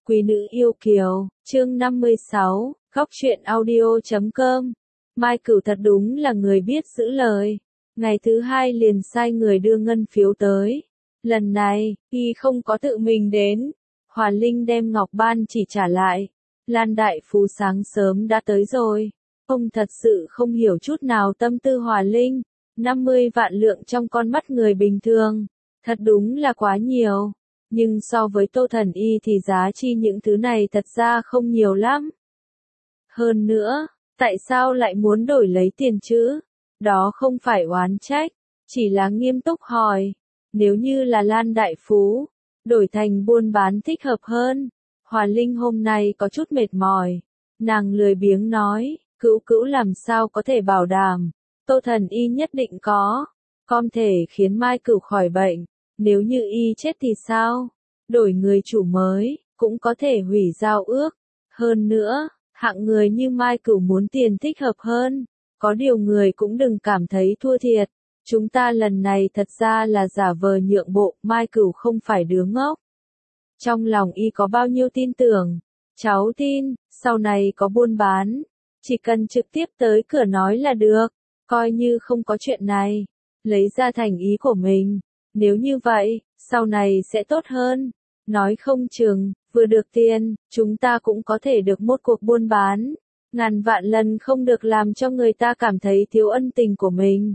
Quý nữ yêu kiều, chương 56, góc truyện audio.com. Mai Cửu thật đúng là người biết giữ lời. Ngày thứ hai liền sai người đưa ngân phiếu tới. Lần này, y không có tự mình đến. Hòa Linh đem ngọc ban chỉ trả lại. Lan đại phú sáng sớm đã tới rồi. Ông thật sự không hiểu chút nào tâm tư Hòa Linh. 50 vạn lượng trong con mắt người bình thường. Thật đúng là quá nhiều. Nhưng so với Tô Thần Y thì giá trị những thứ này thật ra không nhiều lắm. Hơn nữa, tại sao lại muốn đổi lấy tiền chứ? Đó không phải oán trách, chỉ là nghiêm túc hỏi. Nếu như là Lan đại phú, đổi thành buôn bán thích hợp hơn. Hòa Linh hôm nay có chút mệt mỏi. Nàng lười biếng nói, Cữu Cữu làm sao có thể bảo đảm. Tô Thần Y nhất định có thể khiến Mai Cửu khỏi bệnh. Nếu như y chết thì sao? Đổi người chủ mới, cũng có thể hủy giao ước. Hơn nữa, hạng người như Mai Cửu muốn tiền thích hợp hơn. Có điều người cũng đừng cảm thấy thua thiệt. Chúng ta lần này thật ra là giả vờ nhượng bộ, Mai Cửu không phải đứa ngốc. Trong lòng y có bao nhiêu tin tưởng. Cháu tin, sau này có buôn bán. Chỉ cần trực tiếp tới cửa nói là được. Coi như không có chuyện này. Lấy ra thành ý của mình. Nếu như vậy, sau này sẽ tốt hơn. Nói không chừng, vừa được tiền, chúng ta cũng có thể được một cuộc buôn bán. Ngàn vạn lần không được làm cho người ta cảm thấy thiếu ân tình của mình.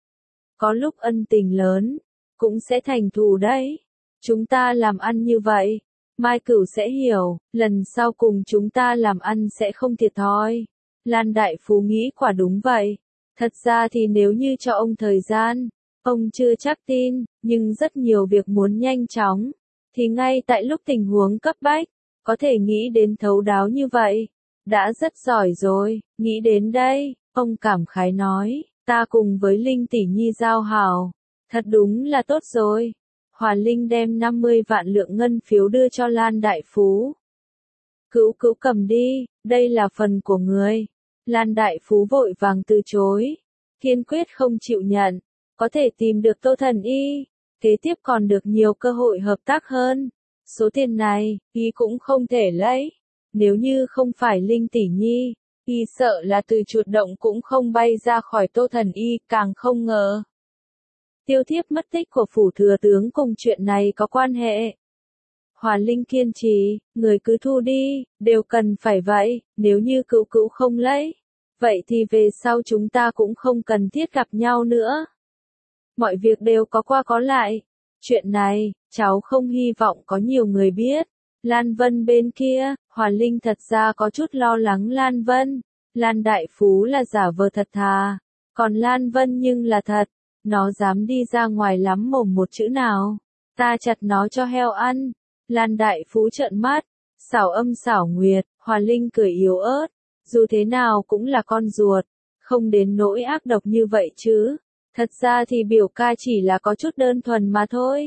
Có lúc ân tình lớn, cũng sẽ thành thù đấy. Chúng ta làm ăn như vậy, Mai Cửu sẽ hiểu, lần sau cùng chúng ta làm ăn sẽ không thiệt thòi. Lan đại phú nghĩ quả đúng vậy. Thật ra thì nếu như cho ông thời gian, ông chưa chắc tin, nhưng rất nhiều việc muốn nhanh chóng, thì ngay tại lúc tình huống cấp bách, có thể nghĩ đến thấu đáo như vậy, đã rất giỏi rồi. Nghĩ đến đây, ông cảm khái nói, ta cùng với Linh tỷ nhi giao hảo, thật đúng là tốt rồi. Hòa Linh đem 50 vạn lượng ngân phiếu đưa cho Lan đại phú. Cữu Cữu cầm đi, đây là phần của người. Lan đại phú vội vàng từ chối, kiên quyết không chịu nhận. Có thể tìm được Tô Thần Y, kế tiếp còn được nhiều cơ hội hợp tác hơn. Số tiền này, y cũng không thể lấy. Nếu như không phải Linh tỷ nhi, y sợ là từ chuột động cũng không bay ra khỏi Tô Thần Y, càng không ngờ. Tiêu thiếp mất tích của phủ thừa tướng cùng chuyện này có quan hệ. Hòa Linh kiên trì, người cứ thu đi, đều cần phải vậy, nếu như Cữu Cữu không lấy, vậy thì về sau chúng ta cũng không cần thiết gặp nhau nữa. Mọi việc đều có qua có lại. Chuyện này, cháu không hy vọng có nhiều người biết. Lan Vân bên kia, Hòa Linh thật ra có chút lo lắng Lan Vân. Lan đại phú là giả vờ thật thà, còn Lan Vân nhưng là thật. Nó dám đi ra ngoài lắm mồm một chữ nào, ta chặt nó cho heo ăn. Lan đại phú trợn mắt, xảo âm xảo nguyệt. Hòa Linh cười yếu ớt, dù thế nào cũng là con ruột, không đến nỗi ác độc như vậy chứ. Thật ra thì biểu ca chỉ là có chút đơn thuần mà thôi.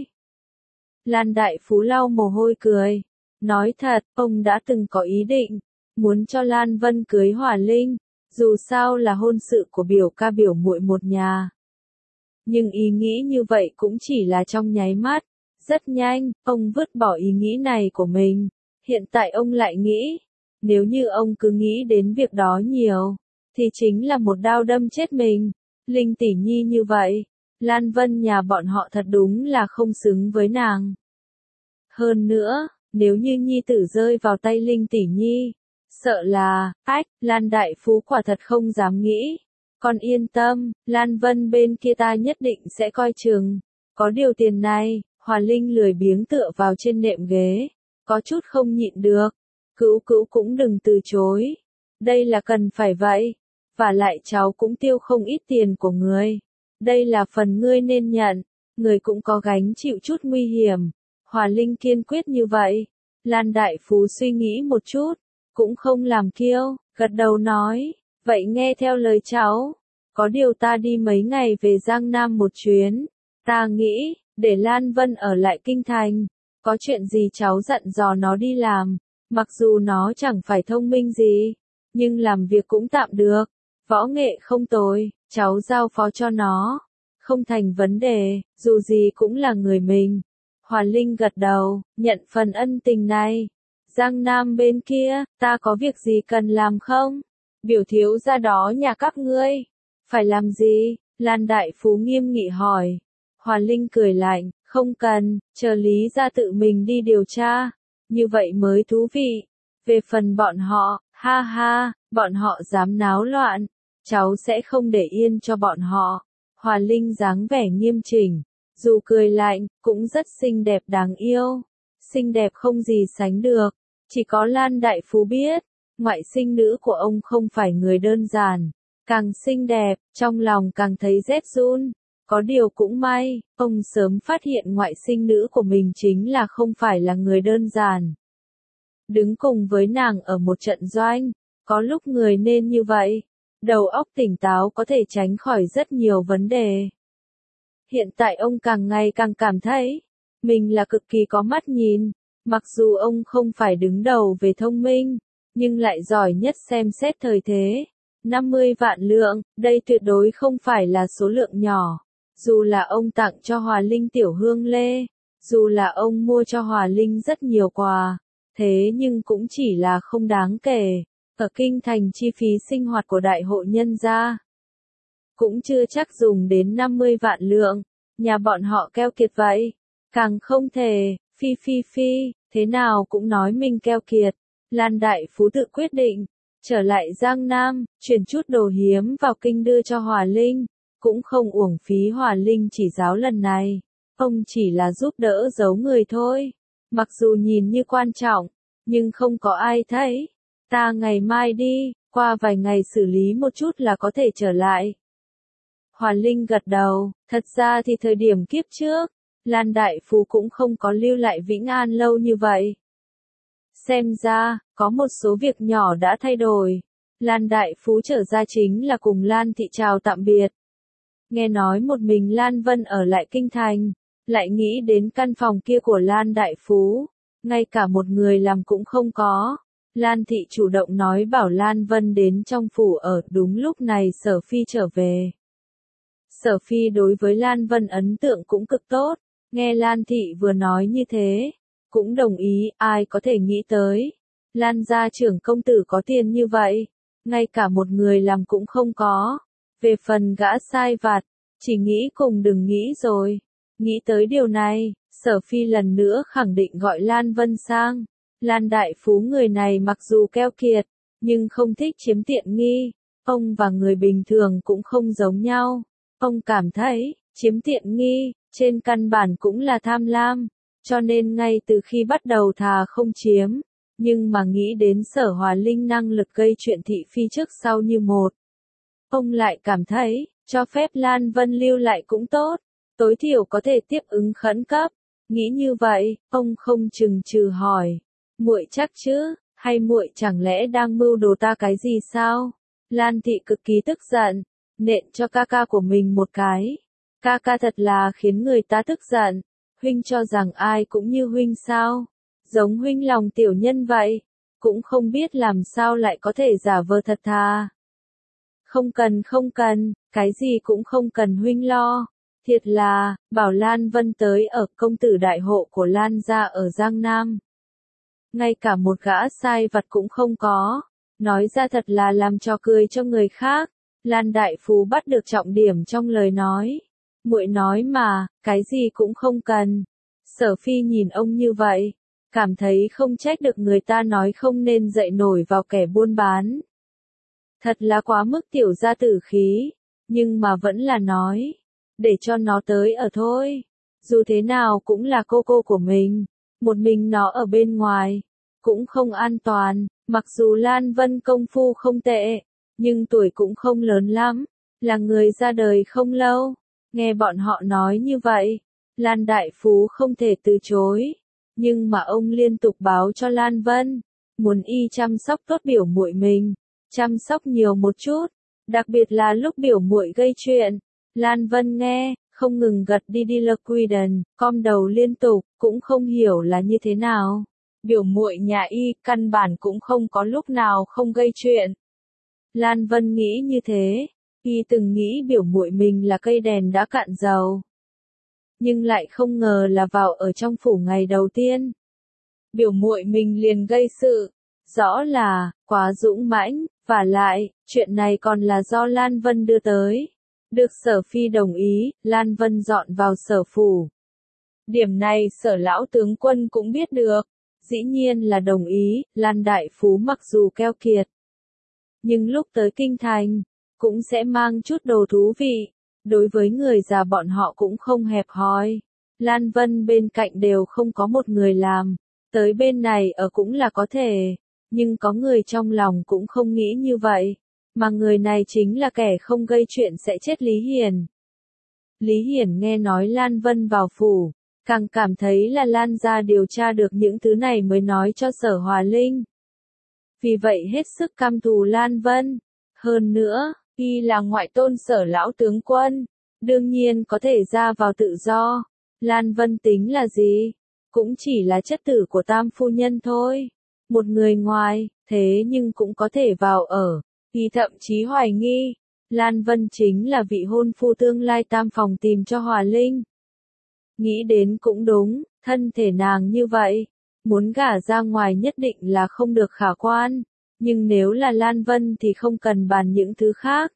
Lan đại phú lau mồ hôi cười. Nói thật, ông đã từng có ý định, muốn cho Lan Vân cưới Hòa Linh, dù sao là hôn sự của biểu ca biểu muội một nhà. Nhưng ý nghĩ như vậy cũng chỉ là trong nháy mắt. Rất nhanh, ông vứt bỏ ý nghĩ này của mình. Hiện tại ông lại nghĩ, nếu như ông cứ nghĩ đến việc đó nhiều, thì chính là một đao đâm chết mình. Linh tỷ nhi như vậy, Lan Vân nhà bọn họ thật đúng là không xứng với nàng. Hơn nữa, nếu như nhi tử rơi vào tay Linh tỷ nhi, sợ là, Lan đại phú quả thật không dám nghĩ. Con yên tâm, Lan Vân bên kia ta nhất định sẽ coi chừng. Có điều tiền này, Hòa Linh lười biếng tựa vào trên nệm ghế, có chút không nhịn được. Cữu Cữu cũng đừng từ chối. Đây là cần phải vậy. Và lại cháu cũng tiêu không ít tiền của người. Đây là phần ngươi nên nhận. Người cũng có gánh chịu chút nguy hiểm. Hòa Linh kiên quyết như vậy. Lan đại phú suy nghĩ một chút, cũng không làm kiêu, gật đầu nói, vậy nghe theo lời cháu. Có điều ta đi mấy ngày về Giang Nam một chuyến. Ta nghĩ, để Lan Vân ở lại kinh thành. Có chuyện gì cháu dặn dò nó đi làm. Mặc dù nó chẳng phải thông minh gì, nhưng làm việc cũng tạm được. Võ nghệ không tồi, cháu giao phó cho nó. Không thành vấn đề, dù gì cũng là người mình. Hòa Linh gật đầu, nhận phần ân tình này. Giang Nam bên kia, ta có việc gì cần làm không? Biểu thiếu gia đó nhà các ngươi. Phải làm gì? Lan Đại Phú nghiêm nghị hỏi. Hòa Linh cười lạnh, không cần, chờ Lý gia tự mình đi điều tra. Như vậy mới thú vị. Về phần bọn họ, ha ha, bọn họ dám náo loạn. Cháu sẽ không để yên cho bọn họ. Hòa Linh dáng vẻ nghiêm chỉnh. Dù cười lạnh, cũng rất xinh đẹp đáng yêu. Xinh đẹp không gì sánh được. Chỉ có Lan Đại Phú biết, ngoại sinh nữ của ông không phải người đơn giản. Càng xinh đẹp, trong lòng càng thấy rét run. Có điều cũng may, ông sớm phát hiện ngoại sinh nữ của mình chính là không phải là người đơn giản. Đứng cùng với nàng ở một trận doanh, có lúc người nên như vậy. Đầu óc tỉnh táo có thể tránh khỏi rất nhiều vấn đề. Hiện tại ông càng ngày càng cảm thấy, mình là cực kỳ có mắt nhìn. Mặc dù ông không phải đứng đầu về thông minh, nhưng lại giỏi nhất xem xét thời thế. 50 vạn lượng, đây tuyệt đối không phải là số lượng nhỏ. Dù là ông tặng cho Hòa Linh tiểu hương lê, dù là ông mua cho Hòa Linh rất nhiều quà, thế nhưng cũng chỉ là không đáng kể. Ở kinh thành chi phí sinh hoạt của đại hội nhân gia cũng chưa chắc dùng đến 50 vạn lượng, nhà bọn họ keo kiệt vậy. Càng không thể, phi, thế nào cũng nói mình keo kiệt. Lan Đại Phú tự quyết định, trở lại Giang Nam, chuyển chút đồ hiếm vào kinh đưa cho Hòa Linh, cũng không uổng phí Hòa Linh chỉ giáo lần này. Ông chỉ là giúp đỡ giấu người thôi. Mặc dù nhìn như quan trọng, nhưng không có ai thấy. Ta ngày mai đi, qua vài ngày xử lý một chút là có thể trở lại. Hòa Linh gật đầu, thật ra thì thời điểm kiếp trước, Lan Đại Phú cũng không có lưu lại Vĩnh An lâu như vậy. Xem ra, có một số việc nhỏ đã thay đổi. Lan Đại Phú trở ra chính là cùng Lan Thị chào tạm biệt. Nghe nói một mình Lan Vân ở lại kinh thành, lại nghĩ đến căn phòng kia của Lan Đại Phú, ngay cả một người làm cũng không có. Lan Thị chủ động nói bảo Lan Vân đến trong phủ ở, đúng lúc này Sở Phi trở về. Sở Phi đối với Lan Vân ấn tượng cũng cực tốt, nghe Lan Thị vừa nói như thế, cũng đồng ý, ai có thể nghĩ tới. Lan gia trưởng công tử có tiền như vậy, ngay cả một người làm cũng không có. Về phần gã sai vặt, chỉ nghĩ cùng đừng nghĩ rồi. Nghĩ tới điều này, Sở Phi lần nữa khẳng định gọi Lan Vân sang. Lan Đại Phú người này mặc dù keo kiệt, nhưng không thích chiếm tiện nghi. Ông và người bình thường cũng không giống nhau. Ông cảm thấy, chiếm tiện nghi, trên căn bản cũng là tham lam. Cho nên ngay từ khi bắt đầu thà không chiếm. Nhưng mà nghĩ đến Sở Hòa Linh năng lực gây chuyện thị phi trước sau như một. Ông lại cảm thấy, cho phép Lan Vân lưu lại cũng tốt. Tối thiểu có thể tiếp ứng khẩn cấp. Nghĩ như vậy, ông không chừng chừ hỏi. Muội chắc chứ, hay muội chẳng lẽ đang mưu đồ ta cái gì sao? Lan Thị cực kỳ tức giận, nện cho ca ca của mình một cái. Ca ca thật là khiến người ta tức giận. Huynh cho rằng ai cũng như huynh sao? Giống huynh lòng tiểu nhân vậy, cũng không biết làm sao lại có thể giả vờ thật thà. Không cần, cái gì cũng không cần huynh lo. Thiệt là, bảo Lan Vân tới ở công tử đại hộ của Lan gia ở Giang Nam. Ngay cả một gã sai vặt cũng không có. Nói ra thật là làm trò cười cho người khác. Lan Đại Phú bắt được trọng điểm trong lời nói. Muội nói mà, cái gì cũng không cần. Sở Phi nhìn ông như vậy, cảm thấy không trách được người ta nói không nên dậy nổi vào kẻ buôn bán. Thật là quá mức tiểu gia tử khí, nhưng mà vẫn là nói, để cho nó tới ở thôi. Dù thế nào cũng là cô của mình, một mình nó ở bên ngoài, cũng không an toàn. Mặc dù Lan Vân công phu không tệ, nhưng tuổi cũng không lớn lắm, là người ra đời không lâu. Nghe bọn họ nói như vậy, Lan Đại Phú không thể từ chối. Nhưng mà ông liên tục báo cho Lan Vân, muốn y chăm sóc tốt biểu muội mình, chăm sóc nhiều một chút, đặc biệt là lúc biểu muội gây chuyện. Lan Vân nghe, không ngừng gật đi lơ quy đần, com đầu liên tục, cũng không hiểu là như thế nào. Biểu muội nhà y, căn bản cũng không có lúc nào không gây chuyện. Lan Vân nghĩ như thế, y từng nghĩ biểu muội mình là cây đèn đã cạn dầu. Nhưng lại không ngờ là vào ở trong phủ ngày đầu tiên. biểu muội mình liền gây sự. Rõ là, quá dũng mãnh, vả lại, chuyện này còn là do Lan Vân đưa tới. Được Sở Phi đồng ý, Lan Vân dọn vào Sở phủ. Điểm này Sở lão tướng quân cũng biết được. Dĩ nhiên là đồng ý, Lan đại phú mặc dù keo kiệt. Nhưng lúc tới kinh thành, cũng sẽ mang chút đồ thú vị. Đối với người già bọn họ cũng không hẹp hòi. Lan Vân bên cạnh đều không có một người làm. Tới bên này ở cũng là có thể. Nhưng có người trong lòng cũng không nghĩ như vậy. Mà người này chính là kẻ không gây chuyện sẽ chết Lý Hiển. Lý Hiển nghe nói Lan Vân vào phủ. Càng cảm thấy là Lan gia điều tra được những thứ này mới nói cho Sở Hòa Linh. Vì vậy hết sức căm thù Lan Vân. Hơn nữa, y là ngoại tôn Sở lão tướng quân. Đương nhiên có thể ra vào tự do. Lan Vân tính là gì? Cũng chỉ là chất tử của tam phu nhân thôi. Một người ngoài, thế nhưng cũng có thể vào ở. Y thậm chí hoài nghi. Lan Vân chính là vị hôn phu tương lai tam phòng tìm cho Hòa Linh. Nghĩ đến cũng đúng, thân thể nàng như vậy. Muốn gả ra ngoài nhất định là không được khả quan. Nhưng nếu là Lan Vân thì không cần bàn những thứ khác.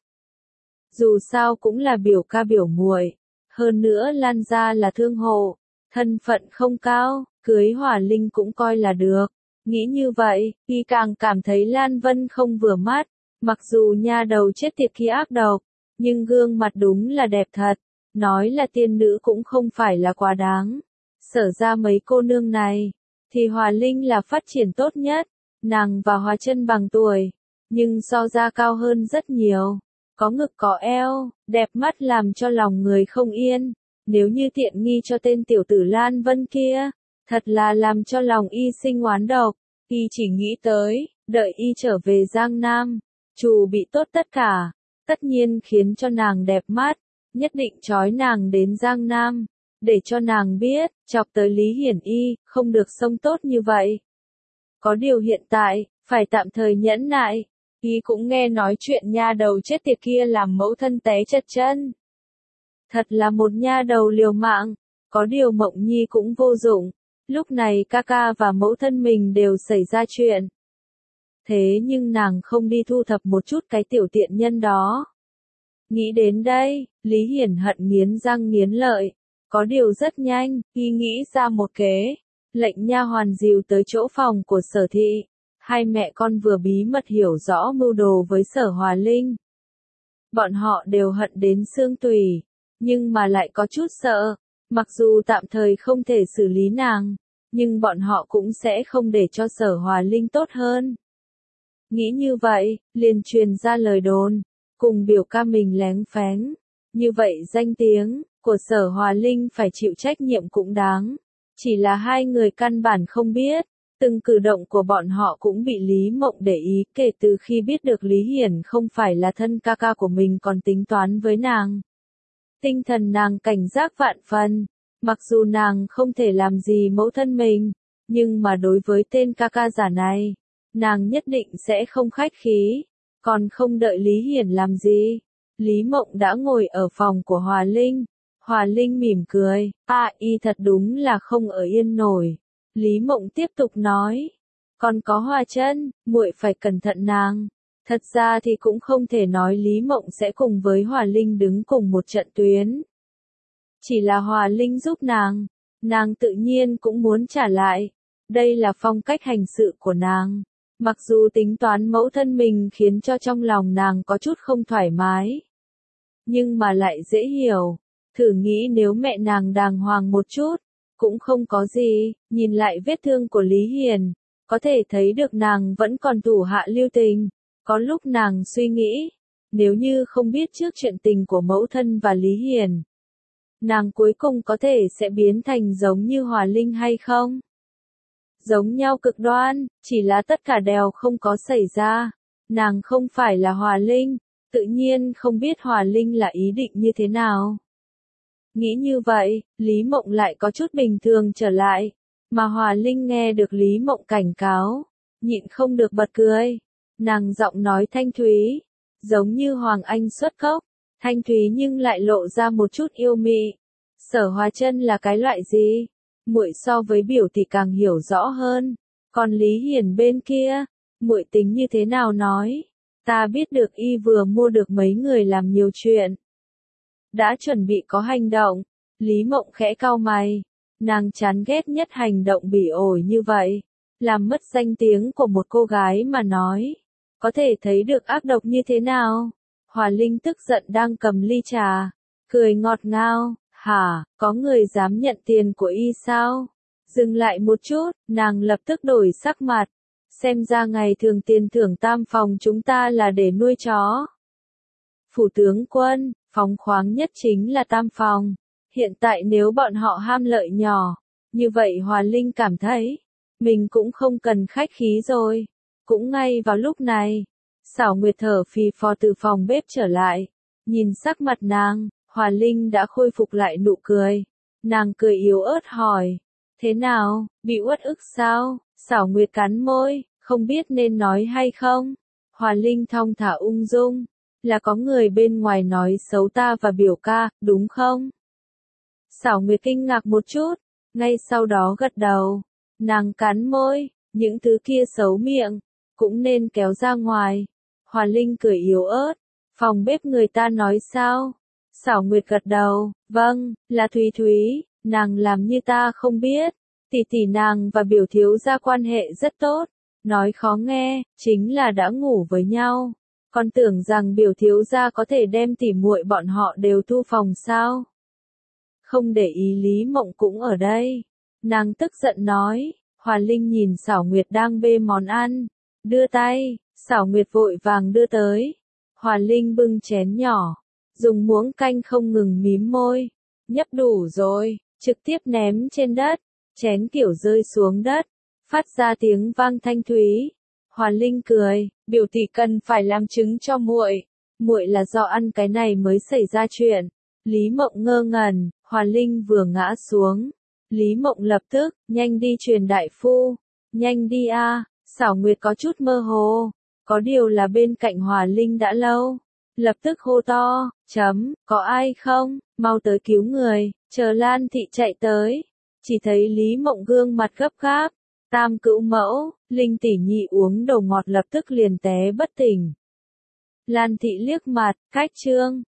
Dù sao cũng là biểu ca biểu muội. Hơn nữa Lan gia là thương hộ. Thân phận không cao, cưới Hòa Linh cũng coi là được. Nghĩ như vậy, y càng cảm thấy Lan Vân không vừa mắt. Mặc dù nha đầu chết tiệt kia ác độc, nhưng gương mặt đúng là đẹp thật. Nói là tiên nữ cũng không phải là quá đáng. Sở ra mấy cô nương này, thì Hòa Linh là phát triển tốt nhất. Nàng và Hòa Chân bằng tuổi, nhưng so ra cao hơn rất nhiều. Có ngực có eo, đẹp mắt làm cho lòng người không yên. Nếu như tiện nghi cho tên tiểu tử Lan Vân kia, thật là làm cho lòng y sinh oán độc. Y chỉ nghĩ tới, đợi y trở về Giang Nam, chủ bị tốt tất cả, tất nhiên khiến cho nàng đẹp mắt, nhất định trói nàng đến Giang Nam, để cho nàng biết, chọc tới Lý Hiển y, không được sống tốt như vậy. Có điều hiện tại, phải tạm thời nhẫn nại, y cũng nghe nói chuyện nha đầu chết tiệt kia làm mẫu thân té chật chân. Thật là một nha đầu liều mạng, có điều Mộng Nhi cũng vô dụng. Lúc này ca ca và mẫu thân mình đều xảy ra chuyện. Thế nhưng nàng không đi thu thập một chút cái tiểu tiện nhân đó. Nghĩ đến đây, Lý Hiển hận nghiến răng nghiến lợi. Có điều rất nhanh, y nghĩ ra một kế. Lệnh nha hoàn dìu tới chỗ phòng của Sở thị. Hai mẹ con vừa bí mật hiểu rõ mưu đồ với Sở Hòa Linh. Bọn họ đều hận đến xương tủy, nhưng mà lại có chút sợ. Mặc dù tạm thời không thể xử lý nàng, nhưng bọn họ cũng sẽ không để cho Sở Hòa Linh tốt hơn. Nghĩ như vậy, liền truyền ra lời đồn, cùng biểu ca mình lén phén. Như vậy danh tiếng của Sở Hòa Linh phải chịu trách nhiệm cũng đáng. Chỉ là hai người căn bản không biết, từng cử động của bọn họ cũng bị Lý Mộng để ý kể từ khi biết được Lý Hiển không phải là thân ca ca của mình còn tính toán với nàng. Tinh thần nàng cảnh giác vạn phần. Mặc dù nàng không thể làm gì mẫu thân mình, nhưng mà đối với tên ca ca giả này, nàng nhất định sẽ không khách khí. Còn không đợi Lý Hiển làm gì, Lý Mộng đã ngồi ở phòng của Hòa Linh. Hòa Linh mỉm cười, y thật đúng là không ở yên nổi. Lý Mộng tiếp tục nói, còn có Hòa Chân, muội phải cẩn thận nàng. Thật ra thì cũng không thể nói Lý Mộng sẽ cùng với Hòa Linh đứng cùng một trận tuyến. Chỉ là Hòa Linh giúp nàng tự nhiên cũng muốn trả lại. Đây là phong cách hành sự của nàng. Mặc dù tính toán mẫu thân mình khiến cho trong lòng nàng có chút không thoải mái, nhưng mà lại dễ hiểu. Thử nghĩ nếu mẹ nàng đàng hoàng một chút, cũng không có gì. Nhìn lại vết thương của Lý Hiển, có thể thấy được nàng vẫn còn thủ hạ lưu tình. Có lúc nàng suy nghĩ, nếu như không biết trước chuyện tình của mẫu thân và Lý Hiển, nàng cuối cùng có thể sẽ biến thành giống như Hòa Linh hay không? Giống nhau cực đoan, chỉ là tất cả đều không có xảy ra. Nàng không phải là Hòa Linh, tự nhiên không biết Hòa Linh là ý định như thế nào. Nghĩ như vậy, Lý Mộng lại có chút bình thường trở lại. Mà Hòa Linh nghe được Lý Mộng cảnh cáo, nhịn không được bật cười. Nàng giọng nói thanh thúy, giống như Hoàng Anh xuất cốc, thanh thúy nhưng lại lộ ra một chút yêu mị. Sở Hòa Chân là cái loại gì? muội so với biểu tỷ càng hiểu rõ hơn. Còn Lý Hiền bên kia, muội tính như thế nào nói? Ta biết được y vừa mua được mấy người làm nhiều chuyện. Đã chuẩn bị có hành động. Lý Mộng khẽ cau mày. Nàng chán ghét nhất hành động bỉ ổi như vậy. Làm mất danh tiếng của một cô gái mà nói. Có thể thấy được ác độc như thế nào. Hòa Linh tức giận đang cầm ly trà. Cười ngọt ngào. Hả, có người dám nhận tiền của y sao? Dừng lại một chút, nàng lập tức đổi sắc mặt. Xem ra ngày thường tiền thưởng tam phòng chúng ta là để nuôi chó. Phủ tướng quân, phóng khoáng nhất chính là tam phòng. Hiện tại nếu bọn họ ham lợi nhỏ, như vậy Hòa Linh cảm thấy, mình cũng không cần khách khí rồi. Cũng ngay vào lúc này, Xảo Nguyệt thở phì phò từ phòng bếp trở lại. Nhìn sắc mặt nàng, Hòa Linh đã khôi phục lại nụ cười. Nàng cười yếu ớt hỏi, thế nào, bị uất ức sao? Xảo Nguyệt cắn môi, không biết nên nói hay không. Hòa Linh thong thả ung dung, là có người bên ngoài nói xấu ta và biểu ca, đúng không? Xảo Nguyệt kinh ngạc một chút, ngay sau đó gật đầu. Nàng cắn môi, những thứ kia xấu miệng, cũng nên kéo ra ngoài. Hòa Linh cười yếu ớt, phòng bếp người ta nói sao? Xảo Nguyệt gật đầu, vâng, là Thúy Thúy, nàng làm như ta không biết. Tỷ tỷ nàng và biểu thiếu gia quan hệ rất tốt, nói khó nghe, chính là đã ngủ với nhau. Còn tưởng rằng biểu thiếu gia có thể đem tỉ muội bọn họ đều thu phòng sao? Không để ý Lý Mộng cũng ở đây. Nàng tức giận nói, Hòa Linh nhìn Xảo Nguyệt đang bê món ăn, đưa tay, Xảo Nguyệt vội vàng đưa tới. Hòa Linh bưng chén nhỏ, dùng muỗng canh không ngừng mím môi, nhấp đủ rồi, trực tiếp ném trên đất, chén kiểu rơi xuống đất, phát ra tiếng vang thanh thúy. Hòa Linh cười, biểu tỷ cần phải làm chứng cho muội, muội là do ăn cái này mới xảy ra chuyện. Lý Mộng ngơ ngẩn, Hòa Linh vừa ngã xuống, Lý Mộng lập tức, nhanh đi truyền đại phu, nhanh đi a. Xảo Nguyệt có chút mơ hồ, có điều là bên cạnh Hòa Linh đã lâu, lập tức hô to, có ai không, mau tới cứu người, chờ Lan Thị chạy tới, chỉ thấy Lý Mộng gương mặt gấp gáp, Tam Cữu Mẫu, Linh tỷ nhị uống đồ ngọt lập tức liền té bất tỉnh. Lan Thị liếc mặt, cách trương,